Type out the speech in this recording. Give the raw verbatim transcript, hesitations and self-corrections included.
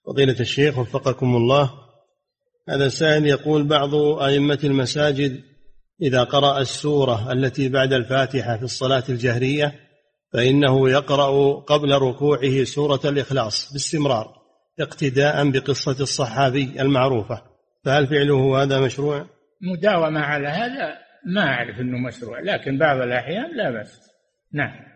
فضيلة الشيخ وفقكم الله، هذا سائل يقول: بعض أئمة المساجد إذا قرأ السورة التي بعد الفاتحة في الصلاة الجهرية فإنه يقرأ قبل ركوعه سورة الإخلاص باستمرار اقتداء بقصة الصحابي المعروفة، فهل فعله هذا مشروع؟ مداومة على هذا ما أعرف أنه مشروع، لكن بعض الأحيان لا بأس. نعم.